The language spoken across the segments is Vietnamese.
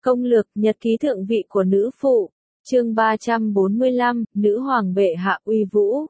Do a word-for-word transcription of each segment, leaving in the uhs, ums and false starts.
Công lược nhật ký thượng vị của nữ phụ, chương ba trăm bốn mươi lăm, nữ hoàng bệ hạ uy vũ.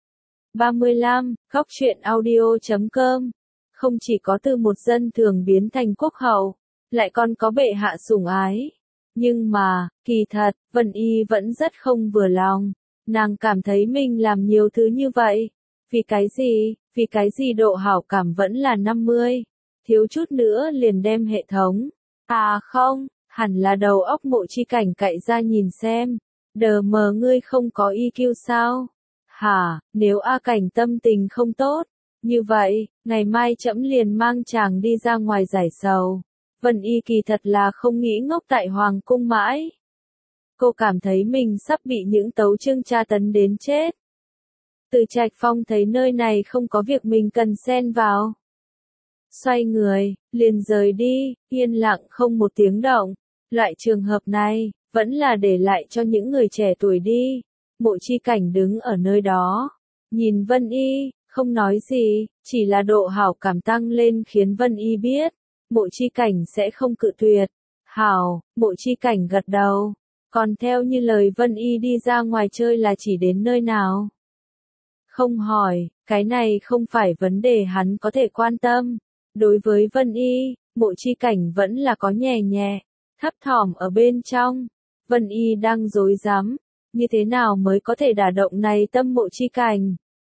ba mươi lăm, Góc truyện audio chấm com. Không chỉ có từ một dân thường biến thành quốc hậu, lại còn có bệ hạ sủng ái. Nhưng mà, kỳ thật, Vân Y vẫn rất không vừa lòng. Nàng cảm thấy mình làm nhiều thứ như vậy. Vì cái gì? Vì cái gì độ hảo cảm vẫn là năm mươi. Thiếu chút nữa liền đem hệ thống. À không, hẳn là đầu óc Mộ Chi Cảnh cậy ra nhìn xem. Đờ mờ ngươi không có i kiu sao? Hả, nếu A Cảnh tâm tình không tốt, như vậy, ngày mai trẫm liền mang chàng đi ra ngoài giải sầu. Vân Y kỳ thật là không nghĩ ngốc tại Hoàng cung mãi. Cô cảm thấy mình sắp bị những tấu chương tra tấn đến chết. Từ Trạch Phong thấy nơi này không có việc mình cần xen vào. Xoay người, liền rời đi, yên lặng không một tiếng động. Loại trường hợp này, vẫn là để lại cho những người trẻ tuổi đi. Mộ Chi Cảnh đứng ở nơi đó, nhìn Vân Y, không nói gì, chỉ là độ hảo cảm tăng lên khiến Vân Y biết, Mộ Chi Cảnh sẽ không cự tuyệt. Hảo, Mộ Chi Cảnh gật đầu, còn theo như lời Vân Y đi ra ngoài chơi là chỉ đến nơi nào? Không hỏi, cái này không phải vấn đề hắn có thể quan tâm. Đối với Vân Y, Mộ Chi Cảnh vẫn là có nhẹ nhẹ, thấp thỏm ở bên trong. Vân Y đang rối rắm, như thế nào mới có thể đả động này tâm Mộ Chi Cảnh?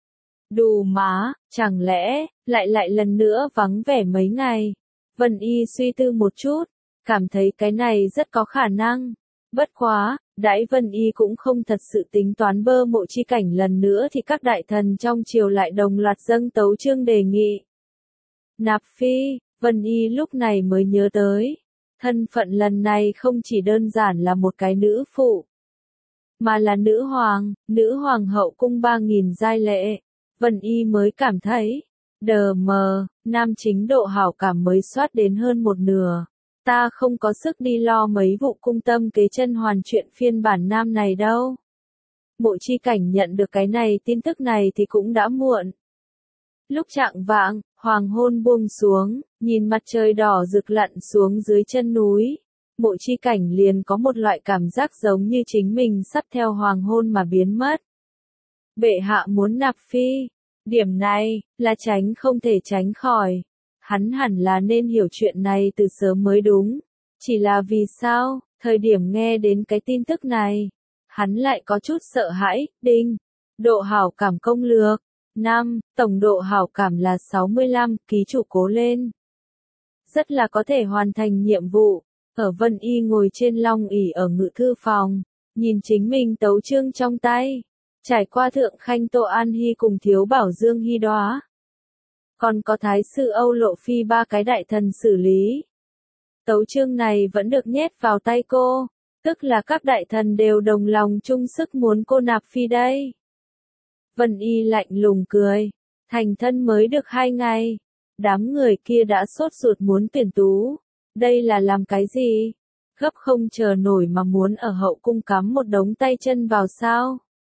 Đù má, chẳng lẽ, lại lại lần nữa vắng vẻ mấy ngày? Vân Y suy tư một chút, cảm thấy cái này rất có khả năng. Bất quá, đãi Vân Y cũng không thật sự tính toán bơ Mộ Chi Cảnh lần nữa thì các đại thần trong triều lại đồng loạt dâng tấu chương đề nghị. Nạp phi, Vân Y lúc này mới nhớ tới. Thân phận lần này không chỉ đơn giản là một cái nữ phụ, mà là nữ hoàng, nữ hoàng hậu cung ba nghìn giai lệ. Vân Y mới cảm thấy, đờ mờ, nam chính độ hảo cảm mới soát đến hơn một nửa. Ta không có sức đi lo mấy vụ cung tâm kế chân hoàn chuyện phiên bản nam này đâu. Mộ Chi Cảnh nhận được cái này tin tức này thì cũng đã muộn. Lúc chạng vạng, hoàng hôn buông xuống, nhìn mặt trời đỏ rực lặn xuống dưới chân núi. Mộ Chi Cảnh liền có một loại cảm giác giống như chính mình sắp theo hoàng hôn mà biến mất. Bệ hạ muốn nạp phi. Điểm này, là tránh không thể tránh khỏi. Hắn hẳn là nên hiểu chuyện này từ sớm mới đúng. Chỉ là vì sao, thời điểm nghe đến cái tin tức này, hắn lại có chút sợ hãi. Đinh, độ hảo cảm công lược. năm, tổng độ hảo cảm là sáu mươi lăm, ký chủ cố lên. Rất là có thể hoàn thành nhiệm vụ. Ở Vân Y ngồi trên long ỷ ở ngự thư phòng, nhìn chính mình tấu chương trong tay. Trải qua Thượng Khanh Tô An Hy cùng Thiếu Bảo Dương Hy Đoá. Còn có Thái sư Âu Lộ Phi ba cái đại thần xử lý. Tấu chương này vẫn được nhét vào tay cô, tức là các đại thần đều đồng lòng chung sức muốn cô nạp phi đây. Vân Y lạnh lùng cười, thành thân mới được hai ngày, đám người kia đã sốt ruột muốn tuyển tú, đây là làm cái gì? Gấp không chờ nổi mà muốn ở hậu cung cắm một đống tay chân vào sao?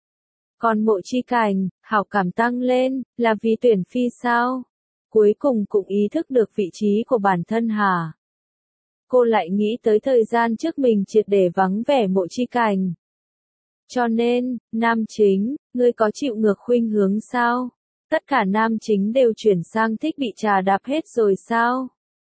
Còn Mộ Chi Cảnh, hảo cảm tăng lên, là vì tuyển phi sao? Cuối cùng cũng ý thức được vị trí của bản thân hả? Cô lại nghĩ tới thời gian trước mình triệt để vắng vẻ Mộ Chi Cảnh. Cho nên, nam chính, ngươi có chịu ngược khuynh hướng sao? Tất cả nam chính đều chuyển sang thích bị trà đạp hết rồi sao?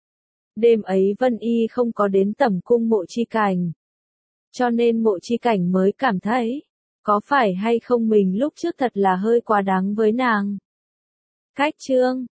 Đêm ấy Vân Y không có đến tẩm cung Mộ Chi Cảnh. Cho nên Mộ Chi Cảnh mới cảm thấy, có phải hay không mình lúc trước thật là hơi quá đáng với nàng. Cách chương,